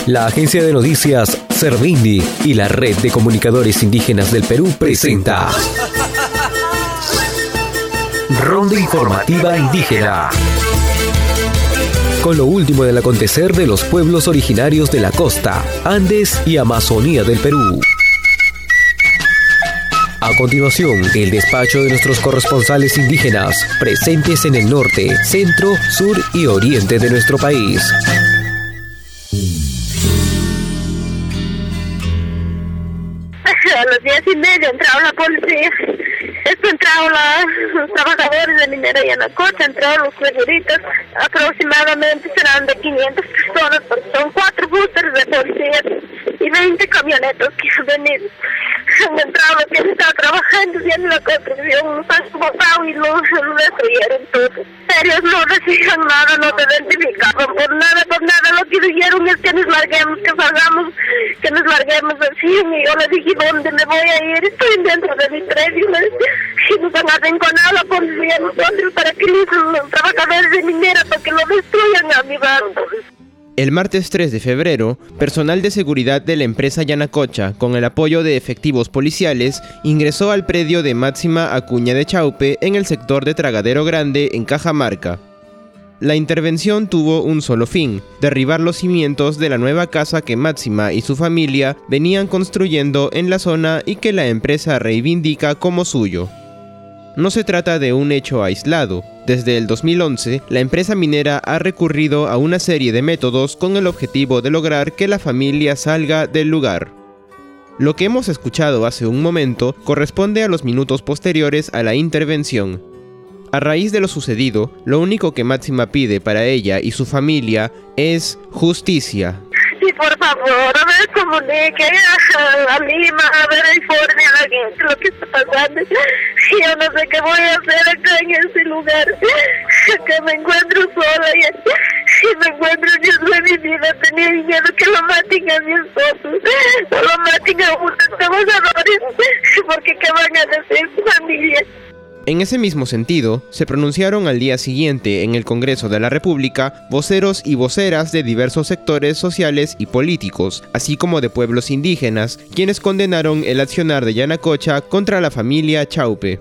La agencia de noticias Servindi y la Red de Comunicadores Indígenas del Perú presenta Ronda Informativa Indígena, con lo último del acontecer de los pueblos originarios de la costa, Andes y Amazonía del Perú. A continuación, el despacho de nuestros corresponsales indígenas, presentes en el norte, centro, sur y oriente de nuestro país. A las 10:30 entraba la policía. Entraron los trabajadores de minera Yanacocha, entraron los seguritas. Aproximadamente serán de 500 personas, porque son 4 buses de policía y 20 camionetas que han venido. Han entrado los que estaban trabajando en la construcción, los han botado y los destruyeron todo. Ellos no decían nada, no se identificaban por nada. Lo que dijeron es que nos larguemos, que nos larguemos así. Y yo le dije, ¿dónde me voy a ir? Estoy dentro de mi tren. Y nos han arrinconado la policía nosotros para que los trabajadores de minera, para que lo destruyan a mi bando. El martes 3 de febrero, personal de seguridad de la empresa Yanacocha, con el apoyo de efectivos policiales, ingresó al predio de Máxima Acuña de Chaupe en el sector de Tragadero Grande, en Cajamarca. La intervención tuvo un solo fin: derribar los cimientos de la nueva casa que Máxima y su familia venían construyendo en la zona y que la empresa reivindica como suyo. No se trata de un hecho aislado. Desde el 2011, la empresa minera ha recurrido a una serie de métodos con el objetivo de lograr que la familia salga del lugar. Lo que hemos escuchado hace un momento corresponde a los minutos posteriores a la intervención. A raíz de lo sucedido, lo único que Máxima pide para ella y su familia es justicia. Sí, por favor, a ver, comunique a Lima, a ver, informe a la gente lo que está pasando. Yo no sé qué voy a hacer acá en ese lugar, que me encuentro sola y me encuentro en riesgo de mi vida. Tenía miedo que lo maten a mi esposo, o lo maten a unos trabajadores, porque ¿qué van a decir su familia? En ese mismo sentido, se pronunciaron al día siguiente en el Congreso de la República voceros y voceras de diversos sectores sociales y políticos, así como de pueblos indígenas, quienes condenaron el accionar de Yanacocha contra la familia Chaupe.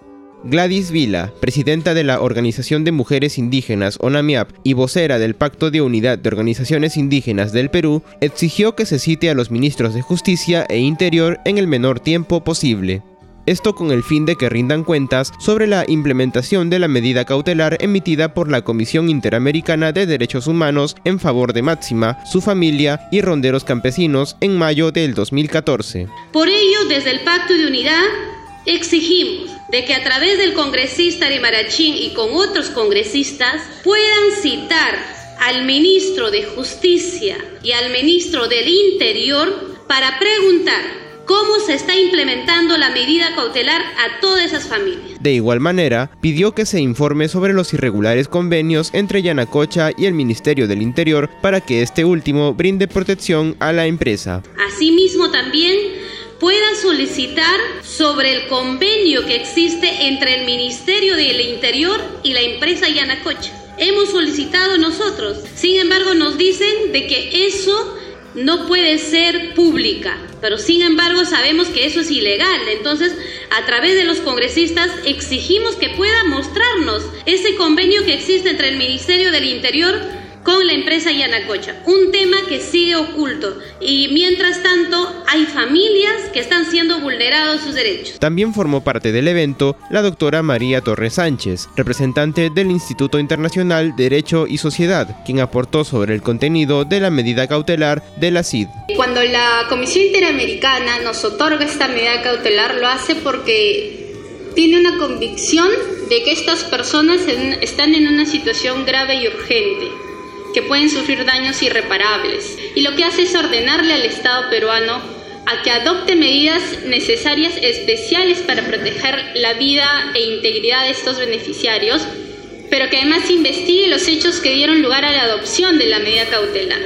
Gladys Vila, presidenta de la Organización de Mujeres Indígenas ONAMIAP y vocera del Pacto de Unidad de Organizaciones Indígenas del Perú, exigió que se cite a los ministros de Justicia e Interior en el menor tiempo posible. Esto con el fin de que rindan cuentas sobre la implementación de la medida cautelar emitida por la Comisión Interamericana de Derechos Humanos en favor de Máxima, su familia y ronderos campesinos en mayo del 2014. Por ello, desde el Pacto de Unidad, exigimos de que a través del congresista Arimarachín y con otros congresistas puedan citar al ministro de Justicia y al ministro del Interior para preguntar cómo se está implementando la medida cautelar a todas esas familias. De igual manera, pidió que se informe sobre los irregulares convenios entre Yanacocha y el Ministerio del Interior para que este último brinde protección a la empresa. Asimismo, también puedan solicitar sobre el convenio que existe entre el Ministerio del Interior y la empresa Yanacocha. Hemos solicitado nosotros, sin embargo nos dicen de que eso no puede ser pública, pero sin embargo sabemos que eso es ilegal. Entonces, a través de los congresistas exigimos que pueda mostrarnos ese convenio que existe entre el Ministerio del Interior con la empresa Yanacocha, un tema que sigue oculto y mientras tanto hay familias que están siendo vulnerados sus derechos. También formó parte del evento la doctora María Torres Sánchez, representante del Instituto Internacional Derecho y Sociedad, quien aportó sobre el contenido de la medida cautelar de la CID. Cuando la Comisión Interamericana nos otorga esta medida cautelar, lo hace porque tiene una convicción de que estas personas están en una situación grave y urgente, que pueden sufrir daños irreparables. Y lo que hace es ordenarle al Estado peruano a que adopte medidas necesarias especiales para proteger la vida e integridad de estos beneficiarios, pero que además investigue los hechos que dieron lugar a la adopción de la medida cautelar.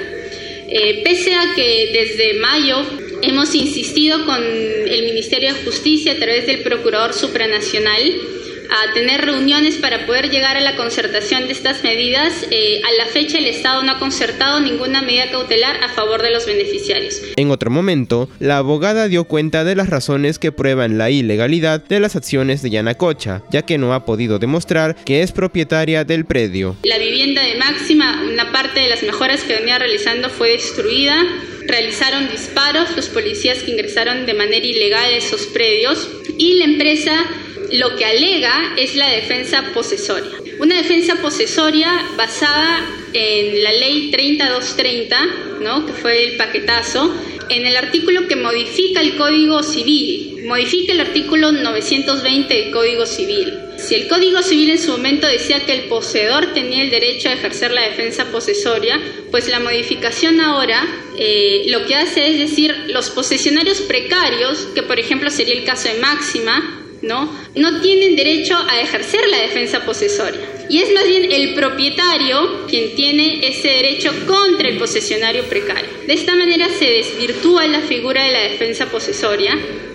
Pese a que desde mayo hemos insistido con el Ministerio de Justicia a través del Procurador Supranacional a tener reuniones para poder llegar a la concertación de estas medidas. A la fecha el Estado no ha concertado ninguna medida cautelar a favor de los beneficiarios. En otro momento, la abogada dio cuenta de las razones que prueban la ilegalidad de las acciones de Yanacocha, ya que no ha podido demostrar que es propietaria del predio. La vivienda de Máxima, una parte de las mejoras que venía realizando fue destruida. Realizaron disparos los policías que ingresaron de manera ilegal a esos predios y la empresa lo que alega es la defensa posesoria. Una defensa posesoria basada en la ley 30230, ¿no?, que fue el paquetazo, en el artículo que modifica el Código Civil, modifica el artículo 920 del Código Civil. Si el Código Civil en su momento decía que el poseedor tenía el derecho a ejercer la defensa posesoria, pues la modificación ahora lo que hace es decir, los posesionarios precarios, que por ejemplo sería el caso de Máxima, no tienen derecho a ejercer la defensa posesoria. Y es más bien el propietario quien tiene ese derecho contra el posesionario precario. De esta manera se desvirtúa la figura de la defensa posesoria,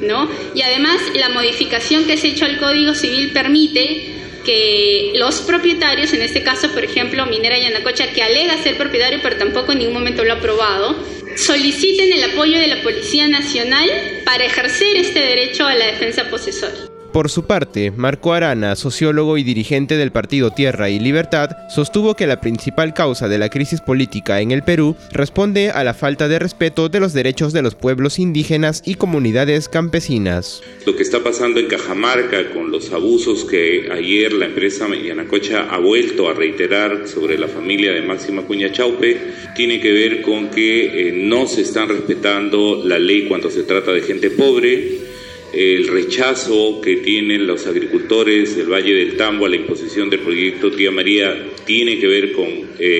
y además la modificación que se ha hecho al Código Civil permite que los propietarios, en este caso por ejemplo Minera Yanacocha, que alega ser propietario pero tampoco en ningún momento lo ha aprobado, soliciten el apoyo de la Policía Nacional para ejercer este derecho a la defensa posesoria. Por su parte, Marco Arana, sociólogo y dirigente del partido Tierra y Libertad, sostuvo que la principal causa de la crisis política en el Perú responde a la falta de respeto de los derechos de los pueblos indígenas y comunidades campesinas. Lo que está pasando en Cajamarca con los abusos que ayer la empresa Yanacocha ha vuelto a reiterar sobre la familia de Máxima Acuña Chaupe tiene que ver con que no se están respetando la ley cuando se trata de gente pobre. El rechazo que tienen los agricultores del Valle del Tambo a la imposición del proyecto Tía María tiene que ver con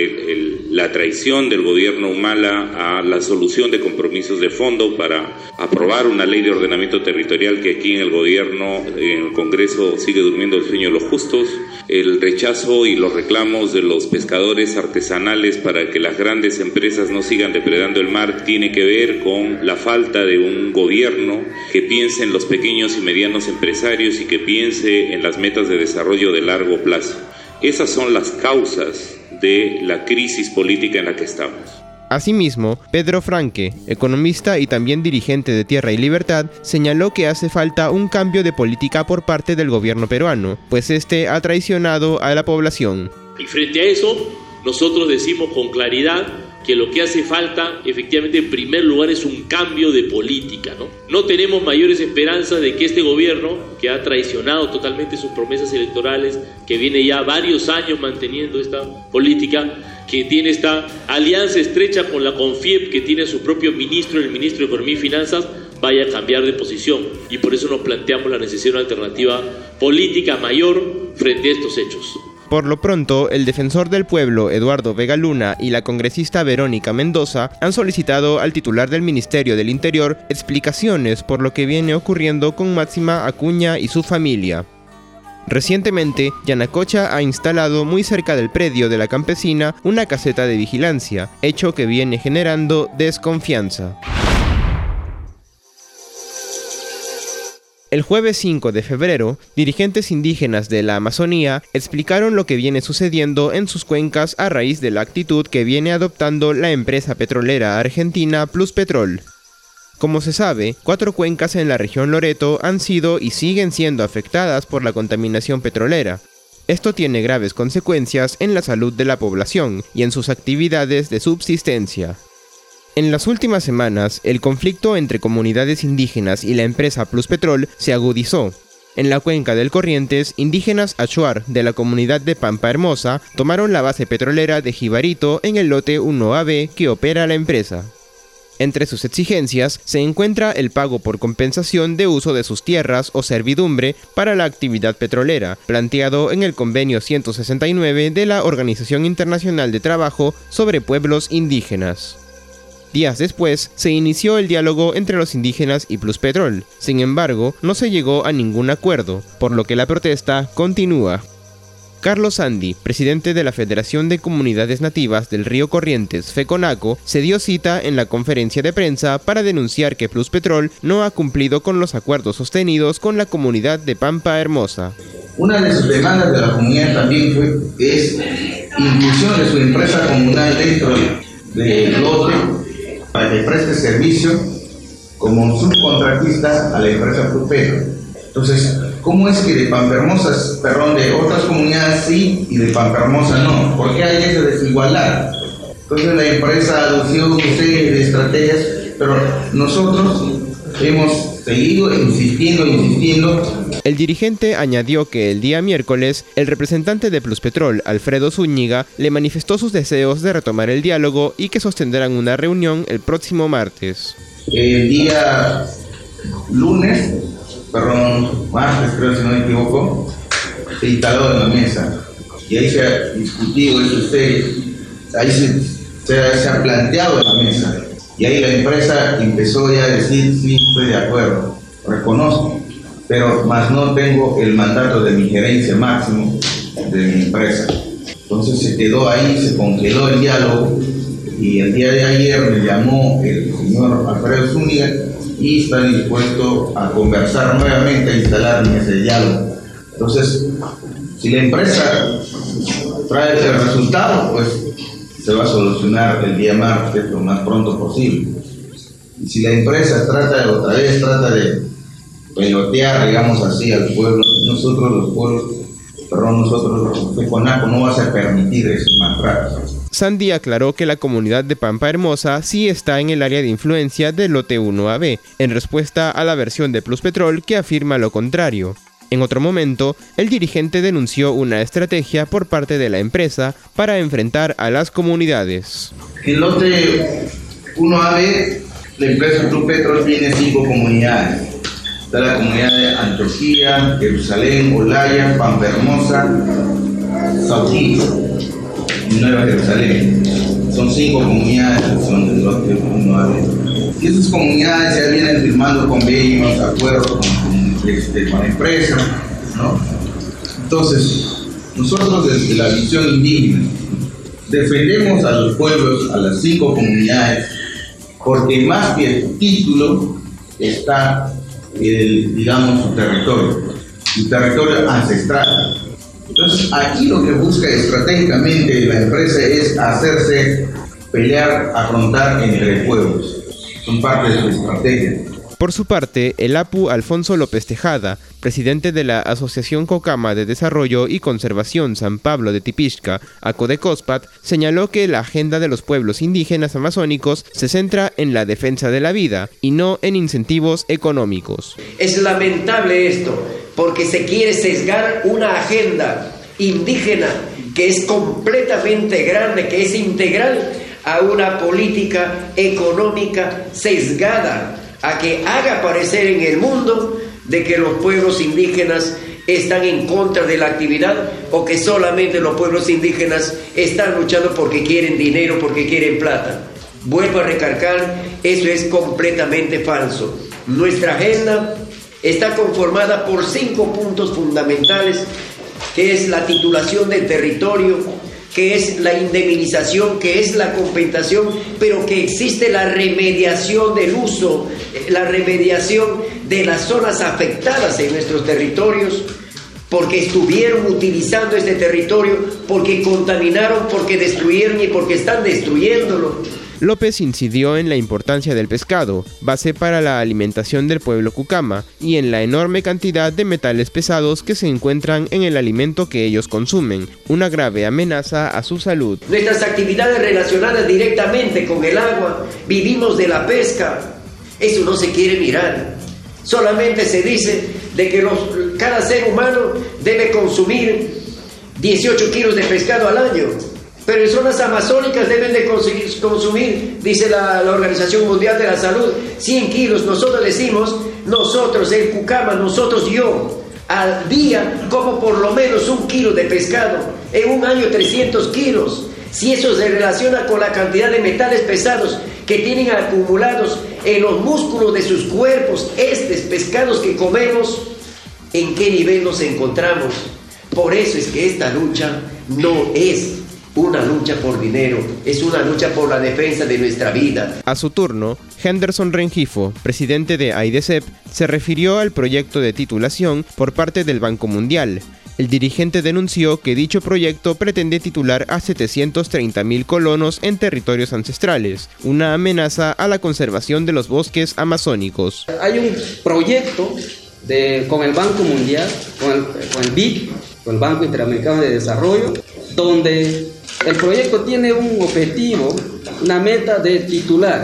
la traición del gobierno Humala a la solución de compromisos de fondo para aprobar una ley de ordenamiento territorial que aquí en el gobierno, en el Congreso, sigue durmiendo el sueño de los justos. El rechazo y los reclamos de los pescadores artesanales para que las grandes empresas no sigan depredando el mar tiene que ver con la falta de un gobierno que piense en los pequeños y medianos empresarios y que piense en las metas de desarrollo de largo plazo. Esas son las causas de la crisis política en la que estamos. Asimismo, Pedro Franque, economista y también dirigente de Tierra y Libertad, señaló que hace falta un cambio de política por parte del gobierno peruano, pues este ha traicionado a la población. Y frente a eso, nosotros decimos con claridad que lo que hace falta, efectivamente, en primer lugar, es un cambio de política, No tenemos mayores esperanzas de que este gobierno, que ha traicionado totalmente sus promesas electorales, que viene ya varios años manteniendo esta política, que tiene esta alianza estrecha con la CONFIEP, que tiene su propio ministro, el ministro de Economía y Finanzas, vaya a cambiar de posición. Y por eso nos planteamos la necesidad de una alternativa política mayor frente a estos hechos. Por lo pronto, el defensor del pueblo, Eduardo Vega Luna, y la congresista Verónica Mendoza han solicitado al titular del Ministerio del Interior explicaciones por lo que viene ocurriendo con Máxima Acuña y su familia. Recientemente, Yanacocha ha instalado muy cerca del predio de la campesina una caseta de vigilancia, hecho que viene generando desconfianza. El jueves 5 de febrero, dirigentes indígenas de la Amazonía explicaron lo que viene sucediendo en sus cuencas a raíz de la actitud que viene adoptando la empresa petrolera argentina Pluspetrol. Como se sabe, 4 cuencas en la región Loreto han sido y siguen siendo afectadas por la contaminación petrolera. Esto tiene graves consecuencias en la salud de la población y en sus actividades de subsistencia. En las últimas semanas, el conflicto entre comunidades indígenas y la empresa Pluspetrol se agudizó. En la cuenca del Corrientes, indígenas Achuar de la comunidad de Pampa Hermosa tomaron la base petrolera de Jibarito en el lote 1AB que opera la empresa. Entre sus exigencias se encuentra el pago por compensación de uso de sus tierras o servidumbre para la actividad petrolera, planteado en el Convenio 169 de la Organización Internacional de Trabajo sobre Pueblos Indígenas. Días después, se inició el diálogo entre los indígenas y Pluspetrol. Sin embargo, no se llegó a ningún acuerdo, por lo que la protesta continúa. Carlos Sandi, presidente de la Federación de Comunidades Nativas del Río Corrientes, FECONACO, se dio cita en la conferencia de prensa para denunciar que Pluspetrol no ha cumplido con los acuerdos sostenidos con la comunidad de Pampa Hermosa. Una de sus demandas de la comunidad también es inclusión de su empresa comunal dentro del lote para que preste servicio como subcontratista a la empresa Plus-Petro. Entonces, ¿cómo es que de Pampa-Hermosa, de otras comunidades sí y de Pampa-Hermosa no? ¿Por qué hay esa desigualdad? Entonces la empresa adució una serie de estrategias, pero nosotros hemos seguido insistiendo. El dirigente añadió que el día miércoles, el representante de Pluspetrol, Alfredo Zúñiga, le manifestó sus deseos de retomar el diálogo y que sostendrán una reunión el próximo martes. El día martes creo, si no me equivoco, se instaló en la mesa y ahí se ha discutido eso, ahí se ha planteado en la mesa y ahí la empresa empezó ya a decir sí, estoy de acuerdo, reconozco, pero más no tengo el mandato de mi gerencia máximo de mi empresa. Entonces se quedó ahí, se congeló el diálogo y el día de ayer me llamó el señor Alfredo Zúñiga y está dispuesto a conversar nuevamente, a instalar en ese diálogo. Entonces, si la empresa trae el resultado, pues se va a solucionar el día martes lo más pronto posible. Y si la empresa trata de pelotear, digamos así, al pueblo, nosotros los FECONACO no vamos a permitir esos maltratos. Sandy aclaró que la comunidad de Pampa-Hermosa sí está en el área de influencia del lote 1AB, en respuesta a la versión de Pluspetrol que afirma lo contrario. En otro momento, el dirigente denunció una estrategia por parte de la empresa para enfrentar a las comunidades. En el lote 1AB, la empresa Pluspetrol tiene 5 comunidades. Está la comunidad de Antioquia, Jerusalén, Olaya, Pampa-Hermosa, Sauquillo y Nueva Jerusalén. Son 5 comunidades que son del lote 1AB. Y esas comunidades ya vienen firmando convenios, acuerdos con la empresa, ¿no? Entonces, nosotros desde la visión indígena defendemos a los pueblos, a las 5 comunidades, porque más que el título está su territorio ancestral. Entonces, aquí lo que busca estratégicamente la empresa es hacerse pelear, afrontar entre pueblos. Son parte de su estrategia. Por su parte, el APU Alfonso López Tejada, presidente de la Asociación Cocama de Desarrollo y Conservación San Pablo de Tipixca, ACODECOSPAT, señaló que la agenda de los pueblos indígenas amazónicos se centra en la defensa de la vida y no en incentivos económicos. Es lamentable esto, porque se quiere sesgar una agenda indígena que es completamente grande, que es integral a una política económica sesgada, a que haga parecer en el mundo de que los pueblos indígenas están en contra de la actividad o que solamente los pueblos indígenas están luchando porque quieren dinero, porque quieren plata. Vuelvo a recalcar, eso es completamente falso. Nuestra agenda está conformada por 5 puntos fundamentales, que es la titulación del territorio, que es la indemnización, que es la compensación, pero que existe la remediación del uso, la remediación de las zonas afectadas en nuestros territorios, porque estuvieron utilizando este territorio, porque contaminaron, porque destruyeron y porque están destruyéndolo. López incidió en la importancia del pescado, base para la alimentación del pueblo cucama, y en la enorme cantidad de metales pesados que se encuentran en el alimento que ellos consumen, una grave amenaza a su salud. Nuestras actividades relacionadas directamente con el agua, vivimos de la pesca, eso no se quiere mirar. Solamente se dice de que cada ser humano debe consumir 18 kilos de pescado al año. Pero en zonas amazónicas deben de consumir, dice la Organización Mundial de la Salud, 100 kilos. Nosotros decimos, el cucama, yo, al día como por lo menos 1 kilo de pescado. En un año 300 kilos. Si eso se relaciona con la cantidad de metales pesados que tienen acumulados en los músculos de sus cuerpos, estos pescados que comemos, ¿en qué nivel nos encontramos? Por eso es que esta lucha no es una lucha por dinero, es una lucha por la defensa de nuestra vida. A su turno, Henderson Rengifo, presidente de AIDESEP, se refirió al proyecto de titulación por parte del Banco Mundial. El dirigente denunció que dicho proyecto pretende titular a 730.000 colonos en territorios ancestrales, una amenaza a la conservación de los bosques amazónicos. Hay un proyecto con el Banco Mundial, con el BID, con el Banco Interamericano de Desarrollo, donde el proyecto tiene un objetivo, una meta de titular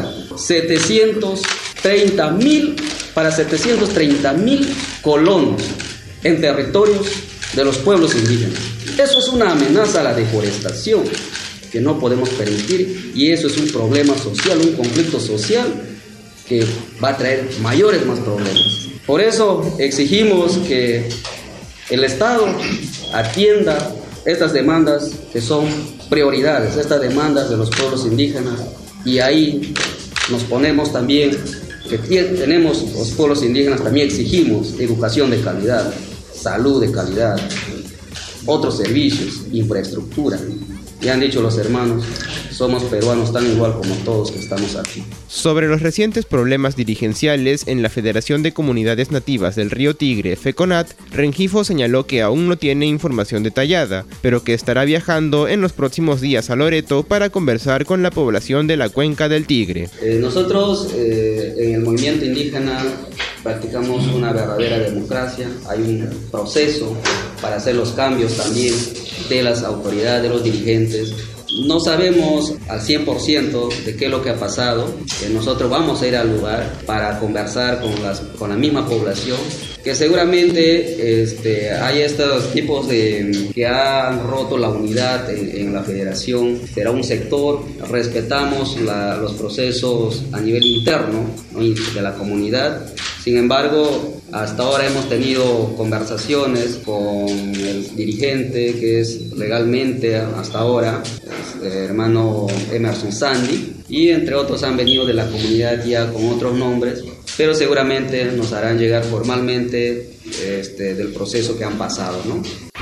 730.000 colonos en territorios de los pueblos indígenas. Eso es una amenaza a la deforestación que no podemos permitir, y eso es un problema social, un conflicto social que va a traer más problemas. Por eso exigimos que el Estado atienda estas demandas que son prioridades, estas demandas de los pueblos indígenas, y ahí nos ponemos también que tenemos los pueblos indígenas, también exigimos educación de calidad, salud de calidad, otros servicios, infraestructura. Ya han dicho los hermanos, somos peruanos tan igual como todos que estamos aquí. Sobre los recientes problemas dirigenciales en la Federación de Comunidades Nativas del Río Tigre, FECONAT, Rengifo señaló que aún no tiene información detallada, pero que estará viajando en los próximos días a Loreto para conversar con la población de la cuenca del Tigre. Nosotros en el movimiento indígena practicamos una verdadera democracia, hay un proceso para hacer los cambios también de las autoridades, de los dirigentes. No sabemos al 100% de qué es lo que ha pasado, que nosotros vamos a ir al lugar para conversar con la misma población, que seguramente hay estos tipos que han roto la unidad en la federación. Será un sector, respetamos los procesos a nivel interno, ¿no?, de la comunidad. Sin embargo, hasta ahora hemos tenido conversaciones con el dirigente, que es legalmente hasta ahora el hermano Emerson Sandy, y entre otros han venido de la comunidad ya con otros nombres, pero seguramente nos harán llegar formalmente del proceso que han pasado, ¿no?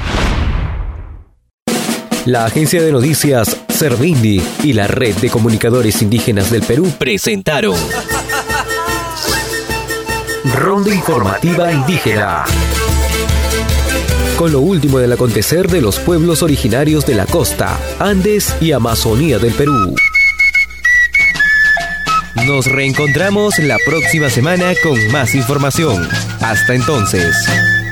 La agencia de noticias Servindi y la Red de Comunicadores Indígenas del Perú presentaron Ronda Informativa Indígena, con lo último del acontecer de los pueblos originarios de la costa, Andes y Amazonía del Perú. Nos reencontramos la próxima semana con más información. Hasta entonces.